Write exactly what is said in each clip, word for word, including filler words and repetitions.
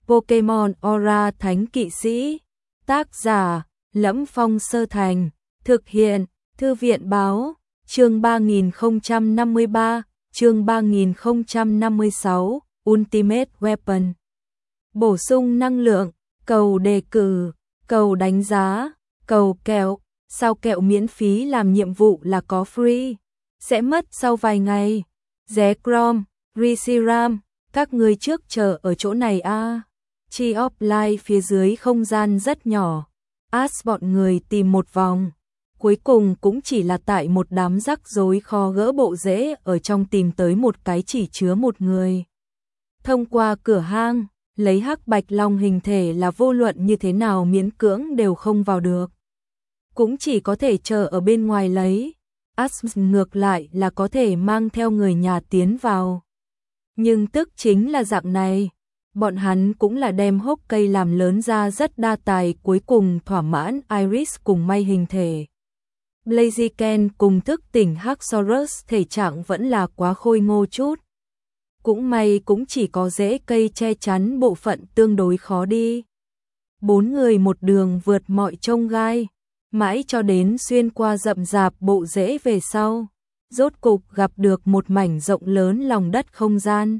Pokemon Aura Thánh Kỵ Sĩ. Tác giả: Lẫm Phong Sơ Thành. Thực hiện: Thư viện Báo. Chương ba nghìn không trăm năm mươi ba, chương ba nghìn không trăm năm mươi sáu, Ultimate Weapon. Bổ sung năng lượng, cầu đề cử, cầu đánh giá, cầu kẹo. Sao kẹo miễn phí làm nhiệm vụ là có free, sẽ mất sau vài ngày. Ré Chrome, Reshiram, các người trước chờ ở chỗ này a. À. Chi offline phía dưới không gian rất nhỏ. Ash bọn người tìm một vòng, cuối cùng cũng chỉ là tại một đám rắc rối kho gỡ bộ rễ ở trong tìm tới một cái chỉ chứa một người. Thông qua cửa hang, lấy hắc bạch long hình thể là vô luận như thế nào miễn cưỡng đều không vào được. Cũng chỉ có thể chờ ở bên ngoài lấy. Ash ngược lại là có thể mang theo người nhà tiến vào. Nhưng tức chính là dạng này, bọn hắn cũng là đem hốc cây làm lớn ra rất đa tài, cuối cùng thỏa mãn Iris cùng may hình thể. Blaziken cùng thức tỉnh Haxorus thể trạng vẫn là quá khôi ngô chút. Cũng may cũng chỉ có rễ cây che chắn bộ phận tương đối khó đi. Bốn người một đường vượt mọi chông gai, mãi cho đến xuyên qua rậm rạp bộ rễ về sau, rốt cục gặp được một mảnh rộng lớn lòng đất không gian.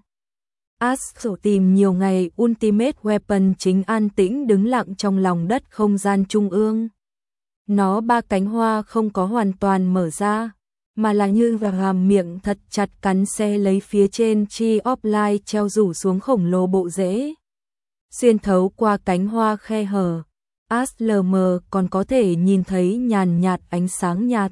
Ash tìm nhiều ngày Ultimate Weapon chính an tĩnh đứng lặng trong lòng đất không gian trung ương. Nó ba cánh hoa không có hoàn toàn mở ra, mà là như và hàm miệng thật chặt cắn xe lấy phía trên chi offline treo rủ xuống khổng lồ bộ rễ. Xuyên thấu qua cánh hoa khe hở, Ash lờ mờ còn có thể nhìn thấy nhàn nhạt ánh sáng nhạt.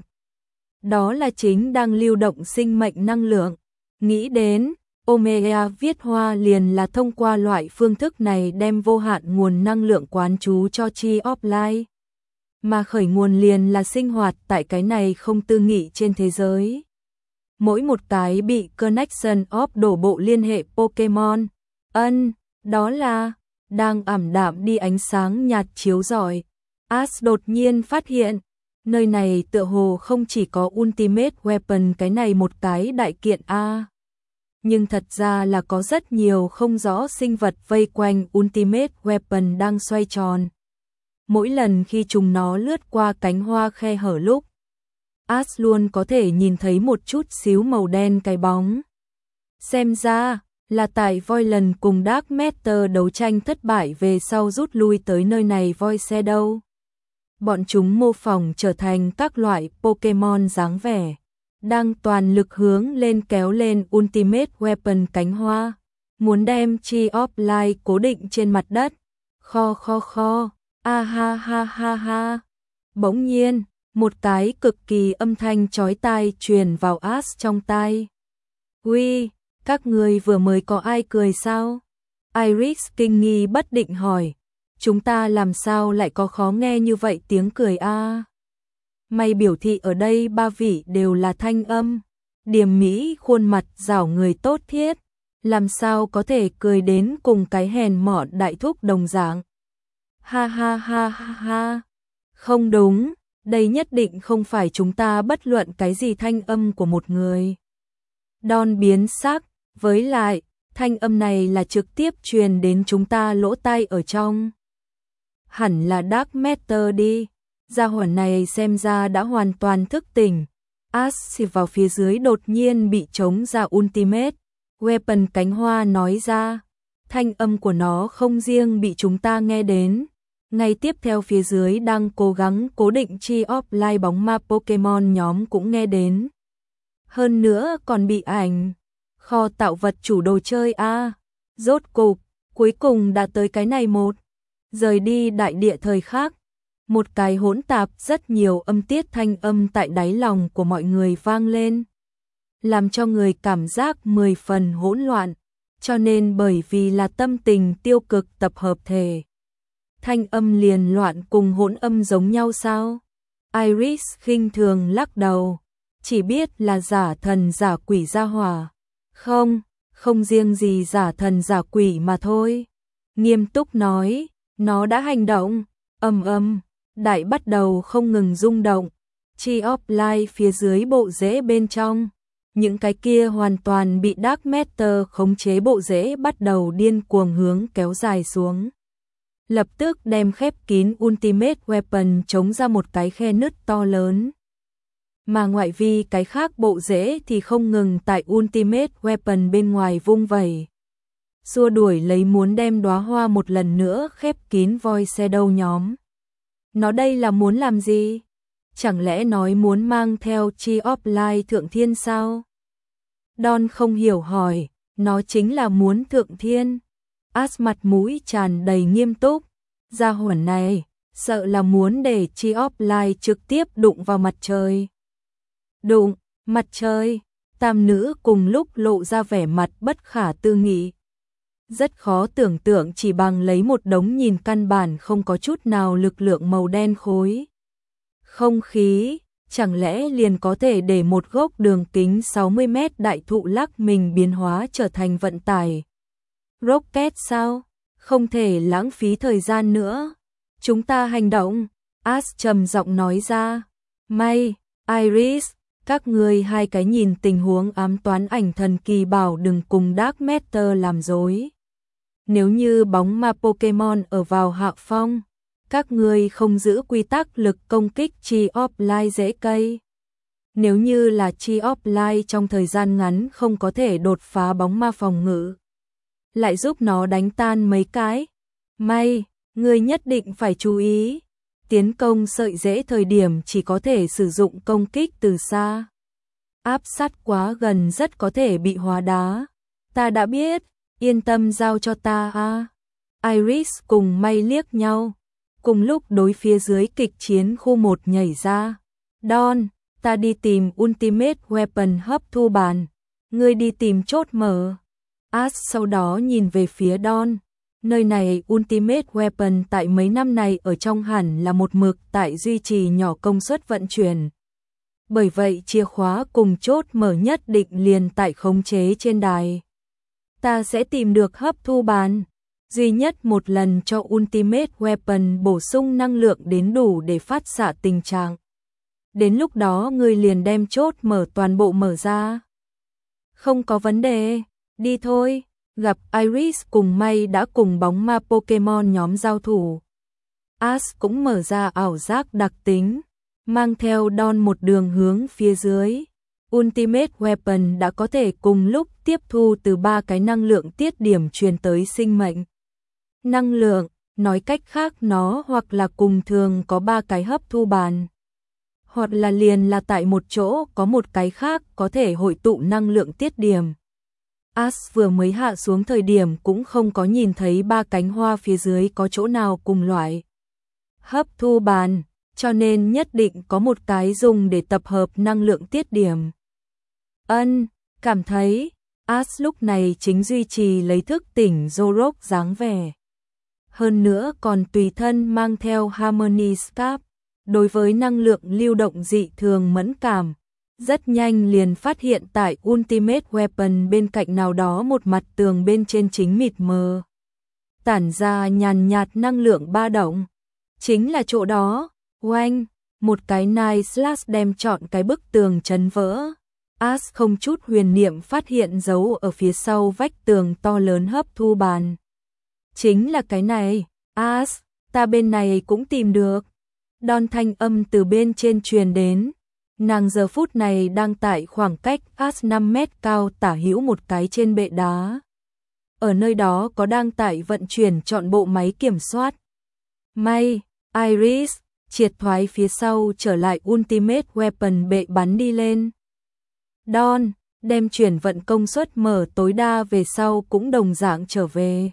Đó là chính đang lưu động sinh mệnh năng lượng. Nghĩ đến, Omega viết hoa liền là thông qua loại phương thức này đem vô hạn nguồn năng lượng quán trú cho chi offline. Mà khởi nguồn liền là sinh hoạt tại cái này không tư nghị trên thế giới. Mỗi một cái bị Connection of đổ bộ liên hệ Pokemon. Ân, đó là đang ảm đạm đi ánh sáng nhạt chiếu rọi. Ash đột nhiên phát hiện, nơi này tựa hồ không chỉ có Ultimate Weapon cái này một cái đại kiện A. Nhưng thật ra là có rất nhiều không rõ sinh vật vây quanh Ultimate Weapon đang xoay tròn. Mỗi lần khi chúng nó lướt qua cánh hoa khe hở lúc, Ash luôn có thể nhìn thấy một chút xíu màu đen cái bóng. Xem ra là tại Voidland cùng Dark Matter đấu tranh thất bại về sau rút lui tới nơi này Void Shadow. Bọn chúng mô phỏng trở thành các loại Pokemon dáng vẻ, đang toàn lực hướng lên kéo lên Ultimate Weapon cánh hoa, muốn đem chi offline cố định trên mặt đất. Kho kho kho, a ha ha ha ha. Bỗng nhiên, một cái cực kỳ âm thanh chói tai truyền vào Ash trong tai. Uy, các người vừa mới có ai cười sao? Iris kinh nghi bất định hỏi. Chúng ta làm sao lại có khó nghe như vậy tiếng cười a? À? May biểu thị ở đây ba vị đều là thanh âm, điềm mỹ khuôn mặt rảo người tốt thiết, làm sao có thể cười đến cùng cái hèn mọn đại thúc đồng dạng. Ha ha ha ha ha. Không đúng, đây nhất định không phải chúng ta bất luận cái gì thanh âm của một người. Don biến sắc, với lại, thanh âm này là trực tiếp truyền đến chúng ta lỗ tai ở trong. Hẳn là Dark Matter đi. Gia hỏa này xem ra đã hoàn toàn thức tỉnh. Ash vào phía dưới đột nhiên bị trống ra Ultimate Weapon cánh hoa nói ra. Thanh âm của nó không riêng bị chúng ta nghe đến. Ngay tiếp theo phía dưới đang cố gắng cố định chi offline bóng ma Pokemon nhóm cũng nghe đến. Hơn nữa còn bị ảnh. Kho tạo vật chủ đồ chơi a. À. Rốt cục, cuối cùng đã tới cái này một. Rời đi đại địa thời khác. Một cái hỗn tạp rất nhiều âm tiết thanh âm tại đáy lòng của mọi người vang lên, làm cho người cảm giác mười phần hỗn loạn, cho nên bởi vì là tâm tình tiêu cực tập hợp thể. Thanh âm liền loạn cùng hỗn âm giống nhau sao? Iris khinh thường lắc đầu, chỉ biết là giả thần giả quỷ gia hỏa. Không, không riêng gì giả thần giả quỷ mà thôi. Nghiêm túc nói, nó đã hành động, ầm ầm. Đại bắt đầu không ngừng rung động, chi offline phía dưới bộ rễ bên trong, Những cái kia hoàn toàn bị Dark Matter khống chế bộ rễ bắt đầu điên cuồng hướng kéo dài xuống. Lập tức đem khép kín Ultimate Weapon chống ra một cái khe nứt to lớn. Mà ngoại vi cái khác bộ rễ thì không ngừng tại Ultimate Weapon bên ngoài vung vẩy. Xua đuổi lấy muốn đem đóa hoa một lần nữa khép kín Void Shadow nhóm. Nó đây là muốn làm gì? Chẳng lẽ nói muốn mang theo Tree of Light thượng thiên sao? Don không hiểu hỏi, nó chính là muốn thượng thiên. Ash mặt mũi tràn đầy nghiêm túc, gia hỏa này, sợ là muốn để Tree of Light trực tiếp đụng vào mặt trời. Đụng, mặt trời, tam nữ cùng lúc lộ ra vẻ mặt bất khả tư nghị. Rất khó tưởng tượng chỉ bằng lấy một đống nhìn căn bản không có chút nào lực lượng màu đen khối. Không khí, chẳng lẽ liền có thể để một gốc đường kính sáu mươi mét đại thụ lắc mình biến hóa trở thành vận tải. Rocket sao? Không thể lãng phí thời gian nữa. Chúng ta hành động, Ash trầm giọng nói ra. May, Iris, các ngươi hai cái nhìn tình huống ám toán ảnh thần kỳ bảo đừng cùng Dark Matter làm dối. Nếu như bóng ma Pokemon ở vào hạ phong, các ngươi không giữ quy tắc lực công kích Tree of Light dễ cây. Nếu như là Tree of Light trong thời gian ngắn không có thể đột phá bóng ma phòng ngự, lại giúp nó đánh tan mấy cái. May, ngươi nhất định phải chú ý. Tiến công sợi rễ thời điểm chỉ có thể sử dụng công kích từ xa. Áp sát quá gần rất có thể bị hóa đá. Ta đã biết, yên tâm giao cho ta a. Iris cùng May liếc nhau. Cùng lúc đối phía dưới kịch chiến khu một nhảy ra. Don, ta đi tìm Ultimate Weapon hấp thu bàn. Ngươi đi tìm chốt mở. Ash sau đó nhìn về phía Don. Nơi này Ultimate Weapon tại mấy năm này ở trong hẳn là một mực tại duy trì nhỏ công suất vận chuyển. Bởi vậy chìa khóa cùng chốt mở nhất định liền tại khống chế trên đài. Ta sẽ tìm được hấp thu bàn. Duy nhất một lần cho Ultimate Weapon bổ sung năng lượng đến đủ để phát xạ tình trạng. Đến lúc đó ngươi liền đem chốt mở toàn bộ mở ra. Không có vấn đề, đi thôi. Gặp Iris cùng May đã cùng bóng ma Pokemon nhóm giao thủ. Ash cũng mở ra ảo giác đặc tính, mang theo Don một đường hướng phía dưới. Ultimate Weapon đã có thể cùng lúc tiếp thu từ ba cái năng lượng tiết điểm truyền tới sinh mệnh. Năng lượng, nói cách khác nó hoặc là cùng thường có ba cái hấp thu bàn, hoặc là liền là tại một chỗ có một cái khác có thể hội tụ năng lượng tiết điểm. Ash vừa mới hạ xuống thời điểm cũng không có nhìn thấy ba cánh hoa phía dưới có chỗ nào cùng loại hấp thu bàn, cho nên nhất định có một cái dùng để tập hợp năng lượng tiết điểm. Ân, cảm thấy, Ash lúc này chính duy trì lấy thức tỉnh Zorok dáng vẻ. Hơn nữa còn tùy thân mang theo Harmony Scarf, đối với năng lượng lưu động dị thường mẫn cảm. Rất nhanh liền phát hiện tại Ultimate Weapon bên cạnh nào đó một mặt tường bên trên chính mịt mờ. Tản ra nhàn nhạt năng lượng ba động. Chính là chỗ đó, oanh, một cái Night Slash đem trọn cái bức tường chấn vỡ. Ash không chút huyền niệm phát hiện dấu ở phía sau vách tường to lớn hấp thu bàn. Chính là cái này, Ash, ta bên này cũng tìm được. Don thanh âm từ bên trên truyền đến. Nàng giờ phút này đang tại khoảng cách Ash năm mét cao tả hữu một cái trên bệ đá. Ở nơi đó có đang tại vận chuyển chọn bộ máy kiểm soát. May, Iris, triệt thoái phía sau trở lại Ultimate Weapon bệ bắn đi lên. Don, đem chuyển vận công suất mở tối đa về sau cũng đồng dạng trở về.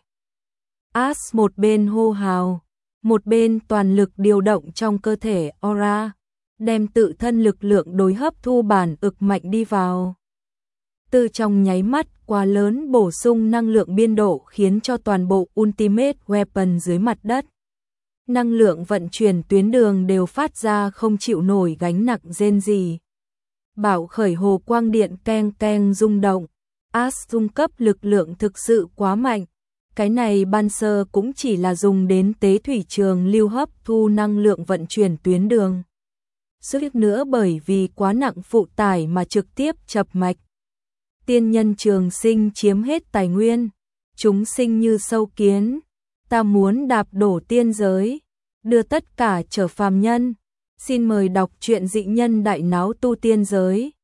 Ash một bên hô hào, một bên toàn lực điều động trong cơ thể aura, đem tự thân lực lượng đối hấp thu bản ực mạnh đi vào. Từ trong nháy mắt quá lớn bổ sung năng lượng biên độ khiến cho toàn bộ Ultimate Weapon dưới mặt đất. Năng lượng vận chuyển tuyến đường đều phát ra không chịu nổi gánh nặng rên gì. Bảo khởi hồ quang điện keng keng rung động. Ash dung cấp lực lượng thực sự quá mạnh. Cái này ban sơ cũng chỉ là dùng đến tế thủy trường lưu hấp thu năng lượng vận chuyển tuyến đường. Suýt nữa bởi vì quá nặng phụ tải mà trực tiếp chập mạch, tiên nhân trường sinh chiếm hết tài nguyên, chúng sinh như sâu kiến, ta muốn đạp đổ tiên giới, đưa tất cả trở phàm nhân. Xin mời đọc truyện Dị Nhân Đại Náo Tu Tiên Giới.